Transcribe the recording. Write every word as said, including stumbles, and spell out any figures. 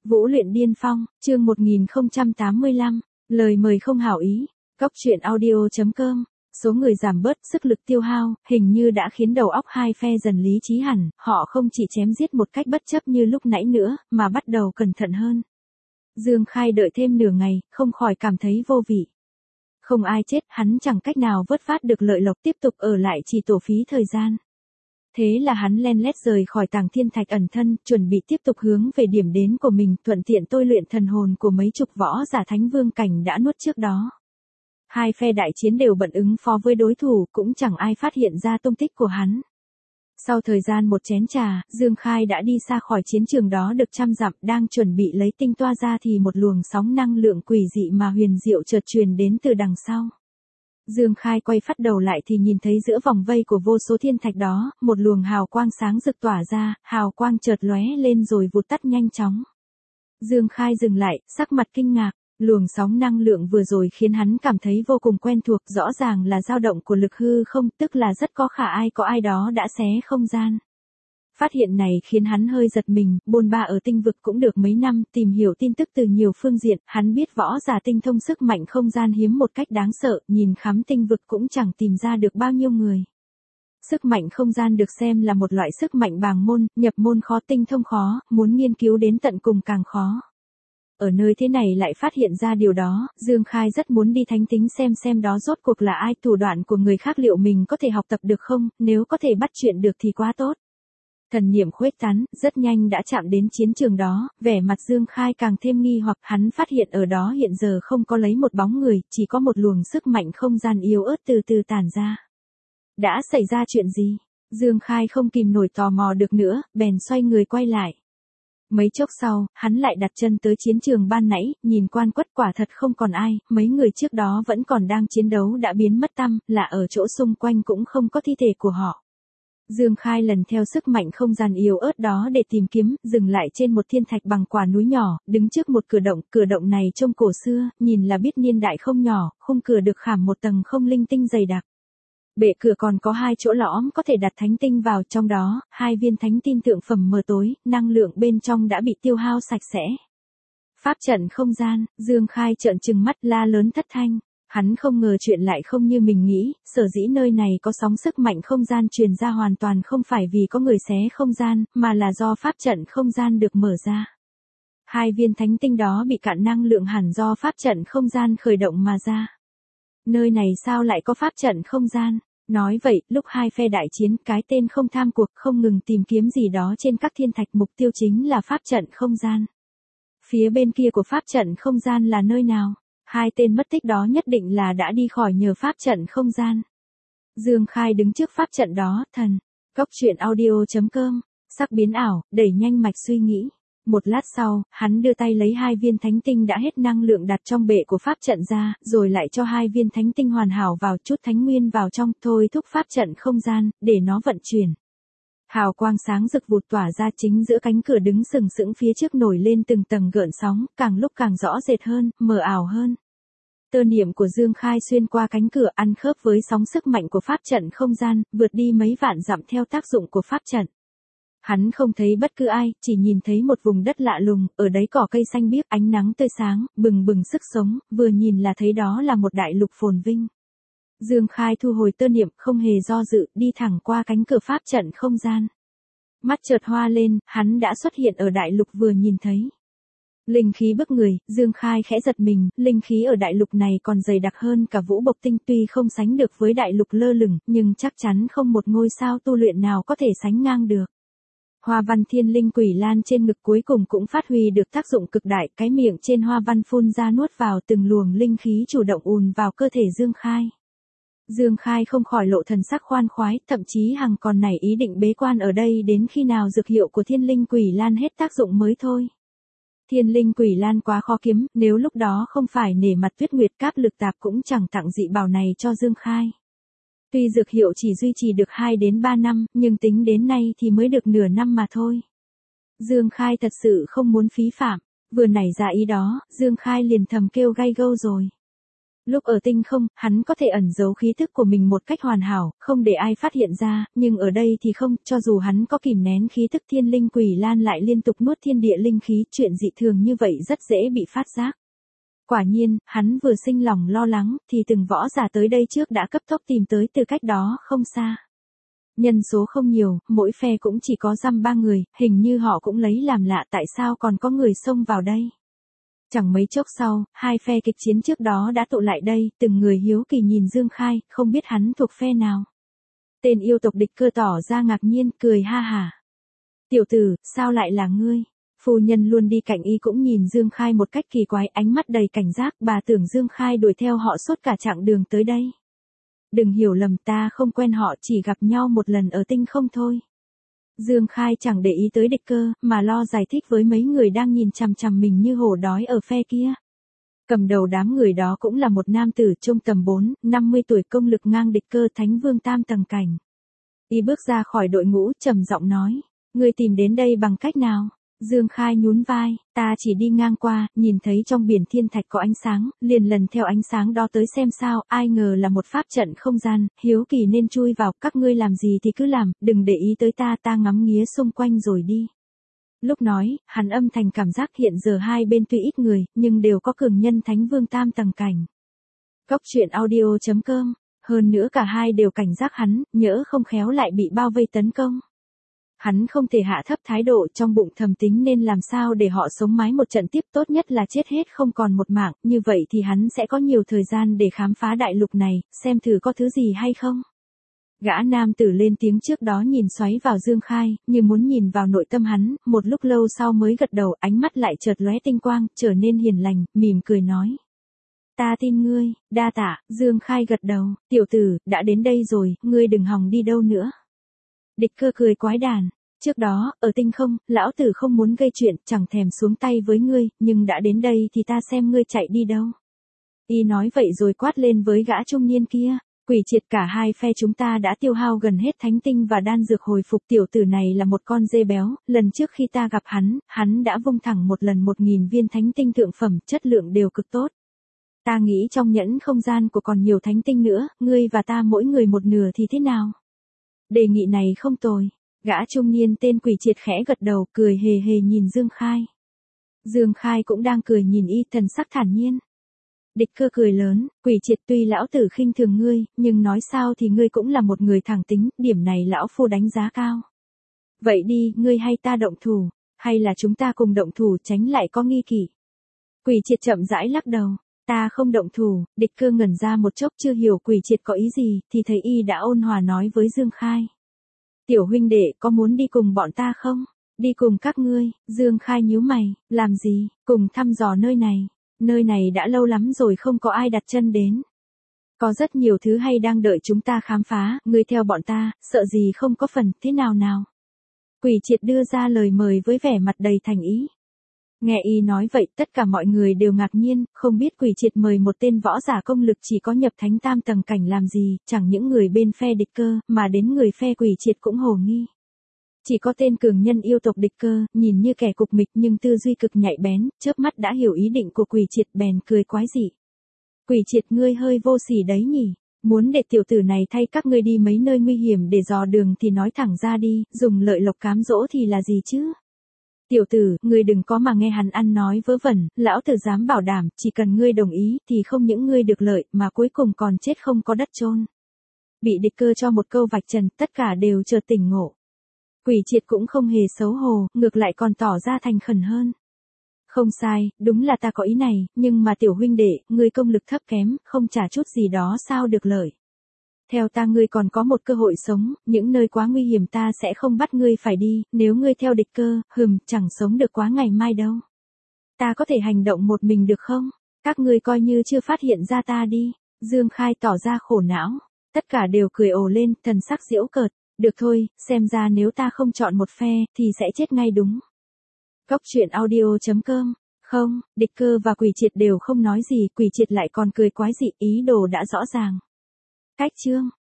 Vũ luyện điên phong, chương một nghìn không trăm tám mươi lăm, lời mời không hảo ý. Cốc truyện audio chấm com. Số người giảm bớt, sức lực tiêu hao, hình như đã khiến đầu óc hai phe dần lý trí hẳn, họ không chỉ chém giết một cách bất chấp như lúc nãy nữa, mà bắt đầu cẩn thận hơn. Dương Khai đợi thêm nửa ngày, không khỏi cảm thấy vô vị. Không ai chết, hắn chẳng cách nào vớt phát được lợi lộc, tiếp tục ở lại chỉ tổ phí thời gian. Thế là hắn len lét rời khỏi Tàng Thiên Thạch ẩn thân, chuẩn bị tiếp tục hướng về điểm đến của mình, thuận tiện tôi luyện thần hồn của mấy chục võ giả thánh vương cảnh đã nuốt trước đó. Hai phe đại chiến đều bận ứng phó với đối thủ, cũng chẳng ai phát hiện ra tung tích của hắn. Sau thời gian một chén trà, Dương Khai đã đi xa khỏi chiến trường đó được trăm dặm, đang chuẩn bị lấy tinh toa ra thì một luồng sóng năng lượng quỷ dị mà huyền diệu chợt truyền đến từ đằng sau. Dương Khai quay phát đầu lại thì nhìn thấy giữa vòng vây của vô số thiên thạch đó, một luồng hào quang sáng rực tỏa ra, hào quang chợt lóe lên rồi vụt tắt nhanh chóng. Dương Khai dừng lại, sắc mặt kinh ngạc, luồng sóng năng lượng vừa rồi khiến hắn cảm thấy vô cùng quen thuộc, rõ ràng là dao động của lực hư không, tức là rất có khả ai có ai đó đã xé không gian. Phát hiện này khiến hắn hơi giật mình, bôn ba ở tinh vực cũng được mấy năm, tìm hiểu tin tức từ nhiều phương diện, hắn biết võ giả tinh thông sức mạnh không gian hiếm một cách đáng sợ, nhìn khắp tinh vực cũng chẳng tìm ra được bao nhiêu người. Sức mạnh không gian được xem là một loại sức mạnh bàng môn, nhập môn khó, tinh thông khó, muốn nghiên cứu đến tận cùng càng khó. Ở nơi thế này lại phát hiện ra điều đó, Dương Khai rất muốn đi thánh tính xem xem đó rốt cuộc là ai, thủ đoạn của người khác liệu mình có thể học tập được không, nếu có thể bắt chuyện được thì quá tốt. Thần niệm khuếch tán, rất nhanh đã chạm đến chiến trường đó, vẻ mặt Dương Khai càng thêm nghi hoặc, hắn phát hiện ở đó hiện giờ không có lấy một bóng người, chỉ có một luồng sức mạnh không gian yếu ớt từ từ tản ra. Đã xảy ra chuyện gì? Dương Khai không kìm nổi tò mò được nữa, bèn xoay người quay lại. Mấy chốc sau, hắn lại đặt chân tới chiến trường ban nãy, nhìn quan quất quả thật không còn ai, mấy người trước đó vẫn còn đang chiến đấu đã biến mất tăm, là ở chỗ xung quanh cũng không có thi thể của họ. Dương Khai lần theo sức mạnh không gian yếu ớt đó để tìm kiếm, dừng lại trên một thiên thạch bằng quả núi nhỏ, đứng trước một cửa động, cửa động này trông cổ xưa, nhìn là biết niên đại không nhỏ, khung cửa được khảm một tầng không linh tinh dày đặc. Bệ cửa còn có hai chỗ lõm có thể đặt thánh tinh vào, trong đó, hai viên thánh tinh tượng phẩm mờ tối, năng lượng bên trong đã bị tiêu hao sạch sẽ. Pháp trận không gian, Dương Khai trợn trừng mắt la lớn thất thanh. Hắn không ngờ chuyện lại không như mình nghĩ, sở dĩ nơi này có sóng sức mạnh không gian truyền ra hoàn toàn không phải vì có người xé không gian, mà là do pháp trận không gian được mở ra. Hai viên thánh tinh đó bị cạn năng lượng hẳn do pháp trận không gian khởi động mà ra. Nơi này sao lại có pháp trận không gian? Nói vậy, lúc hai phe đại chiến, cái tên không tham cuộc không ngừng tìm kiếm gì đó trên các thiên thạch, mục tiêu chính là pháp trận không gian. Phía bên kia của pháp trận không gian là nơi nào? Hai tên mất tích đó nhất định là đã đi khỏi nhờ pháp trận không gian. Dương Khai đứng trước pháp trận đó, thần. Cốc truyện audio chấm com. Sắc biến ảo, đẩy nhanh mạch suy nghĩ. Một lát sau, hắn đưa tay lấy hai viên thánh tinh đã hết năng lượng đặt trong bệ của pháp trận ra, rồi lại cho hai viên thánh tinh hoàn hảo vào, chút thánh nguyên vào trong, thôi thúc pháp trận không gian, để nó vận chuyển. Hào quang sáng rực vụt tỏa ra, chính giữa cánh cửa đứng sừng sững phía trước nổi lên từng tầng gợn sóng, càng lúc càng rõ rệt hơn, mờ ảo hơn. Tơ niệm của Dương Khai xuyên qua cánh cửa, ăn khớp với sóng sức mạnh của pháp trận không gian, vượt đi mấy vạn dặm theo tác dụng của pháp trận. Hắn không thấy bất cứ ai, chỉ nhìn thấy một vùng đất lạ lùng, ở đấy cỏ cây xanh biếc, ánh nắng tươi sáng, bừng bừng sức sống, vừa nhìn là thấy đó là một đại lục phồn vinh. Dương Khai thu hồi tơ niệm, không hề do dự, đi thẳng qua cánh cửa pháp trận không gian. Mắt chợt hoa lên, hắn đã xuất hiện ở đại lục vừa nhìn thấy. Linh khí bức người, Dương Khai khẽ giật mình, linh khí ở đại lục này còn dày đặc hơn cả vũ bộc tinh, tuy không sánh được với đại lục lơ lửng, nhưng chắc chắn không một ngôi sao tu luyện nào có thể sánh ngang được. Hoa văn thiên linh quỷ lan trên ngực cuối cùng cũng phát huy được tác dụng cực đại, cái miệng trên hoa văn phun ra nuốt vào từng luồng linh khí chủ động ùn vào cơ thể Dương Khai. Dương Khai không khỏi lộ thần sắc khoan khoái, thậm chí hằng còn nảy ý định bế quan ở đây đến khi nào dược hiệu của thiên linh quỷ lan hết tác dụng mới thôi. Thiên linh quỷ lan quá khó kiếm, nếu lúc đó không phải nể mặt Tuyết Nguyệt Cáp lực tạp cũng chẳng tặng dị bảo này cho Dương Khai. Tuy dược hiệu chỉ duy trì được hai đến ba năm, nhưng tính đến nay thì mới được nửa năm mà thôi. Dương Khai thật sự không muốn phí phạm, vừa nảy ra ý đó, Dương Khai liền thầm kêu gay gâu rồi. Lúc ở tinh không, hắn có thể ẩn giấu khí thức của mình một cách hoàn hảo, không để ai phát hiện ra, nhưng ở đây thì không, cho dù hắn có kìm nén khí thức thiên linh quỷ lan lại liên tục nuốt thiên địa linh khí, chuyện dị thường như vậy rất dễ bị phát giác. Quả nhiên, hắn vừa sinh lòng lo lắng, thì từng võ giả tới đây trước đã cấp tốc tìm tới từ cách đó không xa. Nhân số không nhiều, mỗi phe cũng chỉ có dăm ba người, hình như họ cũng lấy làm lạ tại sao còn có người xông vào đây. Chẳng mấy chốc sau, hai phe kịch chiến trước đó đã tụ lại đây, từng người hiếu kỳ nhìn Dương Khai, không biết hắn thuộc phe nào. Tên yêu tộc địch cơ tỏ ra ngạc nhiên, cười ha hả. Tiểu tử, sao lại là ngươi? Phu nhân luôn đi cạnh y cũng nhìn Dương Khai một cách kỳ quái, ánh mắt đầy cảnh giác, bà tưởng Dương Khai đuổi theo họ suốt cả chặng đường tới đây. Đừng hiểu lầm, ta không quen họ, chỉ gặp nhau một lần ở tinh không thôi. Dương Khai chẳng để ý tới địch cơ, mà lo giải thích với mấy người đang nhìn chằm chằm mình như hổ đói ở phe kia. Cầm đầu đám người đó cũng là một nam tử trung tầm bốn, năm mươi tuổi, công lực ngang địch cơ, thánh vương tam tầng cảnh. Y bước ra khỏi đội ngũ, trầm giọng nói, ngươi tìm đến đây bằng cách nào? Dương Khai nhún vai, ta chỉ đi ngang qua, nhìn thấy trong biển thiên thạch có ánh sáng, liền lần theo ánh sáng đó tới xem sao, ai ngờ là một pháp trận không gian, hiếu kỳ nên chui vào, các ngươi làm gì thì cứ làm, đừng để ý tới ta, ta ngắm nghía xung quanh rồi đi. Lúc nói, hắn âm thanh cảm giác hiện giờ hai bên tuy ít người, nhưng đều có cường nhân thánh vương tam tầng cảnh. Cốc truyện audio chấm com, hơn nữa cả hai đều cảnh giác hắn, nhỡ không khéo lại bị bao vây tấn công. Hắn không thể hạ thấp thái độ, trong bụng thầm tính nên làm sao để họ sống mái một trận tiếp, tốt nhất là chết hết không còn một mạng, như vậy thì hắn sẽ có nhiều thời gian để khám phá đại lục này, xem thử có thứ gì hay không. Gã nam tử lên tiếng trước đó nhìn xoáy vào Dương Khai, như muốn nhìn vào nội tâm hắn, một lúc lâu sau mới gật đầu, ánh mắt lại chợt lóe tinh quang, trở nên hiền lành, mỉm cười nói. Ta tin ngươi, đa tạ. Dương Khai gật đầu, tiểu tử, đã đến đây rồi, ngươi đừng hòng đi đâu nữa. Địch cơ cười quái đản, trước đó, ở tinh không, lão tử không muốn gây chuyện, chẳng thèm xuống tay với ngươi, nhưng đã đến đây thì ta xem ngươi chạy đi đâu. Y nói vậy rồi quát lên với gã trung niên kia, quỷ triệt, cả hai phe chúng ta đã tiêu hao gần hết thánh tinh và đan dược hồi phục, tiểu tử này là một con dê béo, lần trước khi ta gặp hắn, hắn đã vung thẳng một lần một nghìn viên thánh tinh thượng phẩm, chất lượng đều cực tốt. Ta nghĩ trong nhẫn không gian của còn nhiều thánh tinh nữa, ngươi và ta mỗi người một nửa thì thế nào? Đề nghị này không tồi. Gã trung niên tên quỷ triệt khẽ gật đầu, cười hề hề nhìn Dương Khai. Dương Khai cũng đang cười nhìn y, thần sắc thản nhiên. Địch cơ cười lớn, quỷ triệt, tuy lão tử khinh thường ngươi, nhưng nói sao thì ngươi cũng là một người thẳng tính, điểm này lão phu đánh giá cao. Vậy đi, ngươi hay ta động thủ, hay là chúng ta cùng động thủ tránh lại có nghi kỵ? Quỷ triệt chậm rãi lắc đầu. Ta không động thủ. Địch cơ ngẩn ra một chốc chưa hiểu quỷ triệt có ý gì, thì thấy y đã ôn hòa nói với Dương Khai. Tiểu huynh đệ, có muốn đi cùng bọn ta không? Đi cùng các ngươi. Dương Khai nhíu mày, làm gì? Cùng thăm dò nơi này. Nơi này đã lâu lắm rồi không có ai đặt chân đến. Có rất nhiều thứ hay đang đợi chúng ta khám phá, ngươi theo bọn ta, sợ gì không có phần, thế nào nào? Quỷ triệt đưa ra lời mời với vẻ mặt đầy thành ý. Nghe y nói vậy, tất cả mọi người đều ngạc nhiên, không biết quỷ triệt mời một tên võ giả công lực chỉ có nhập thánh tam tầng cảnh làm gì, chẳng những người bên phe địch cơ, mà đến người phe quỷ triệt cũng hồ nghi. Chỉ có tên cường nhân yêu tộc địch cơ, nhìn như kẻ cục mịch nhưng tư duy cực nhạy bén, chớp mắt đã hiểu ý định của quỷ triệt, bèn cười quái dị. Quỷ triệt, ngươi hơi vô sỉ đấy nhỉ, muốn để tiểu tử này thay các ngươi đi mấy nơi nguy hiểm để dò đường thì nói thẳng ra đi, dùng lợi lộc cám dỗ thì là gì chứ? Tiểu tử, ngươi đừng có mà nghe hắn ăn nói vớ vẩn, lão tử dám bảo đảm, chỉ cần ngươi đồng ý, thì không những ngươi được lợi, mà cuối cùng còn chết không có đất chôn. Bị địch cơ cho một câu vạch trần, tất cả đều chợt tỉnh ngộ. Quỷ triệt cũng không hề xấu hổ, ngược lại còn tỏ ra thành khẩn hơn. Không sai, đúng là ta có ý này, nhưng mà tiểu huynh đệ, ngươi công lực thấp kém, không trả chút gì đó sao được lợi. Theo ta ngươi còn có một cơ hội sống, những nơi quá nguy hiểm ta sẽ không bắt ngươi phải đi, nếu ngươi theo địch cơ, hừm, chẳng sống được quá ngày mai đâu. Ta có thể hành động một mình được không? Các ngươi coi như chưa phát hiện ra ta đi. Dương Khai tỏ ra khổ não. Tất cả đều cười ồ lên, thần sắc giễu cợt. Được thôi, xem ra nếu ta không chọn một phe, thì sẽ chết ngay đúng. Cốc truyện audio chấm com. Không, địch cơ và quỷ triệt đều không nói gì, quỷ triệt lại còn cười quái dị, ý đồ đã rõ ràng. Cách chương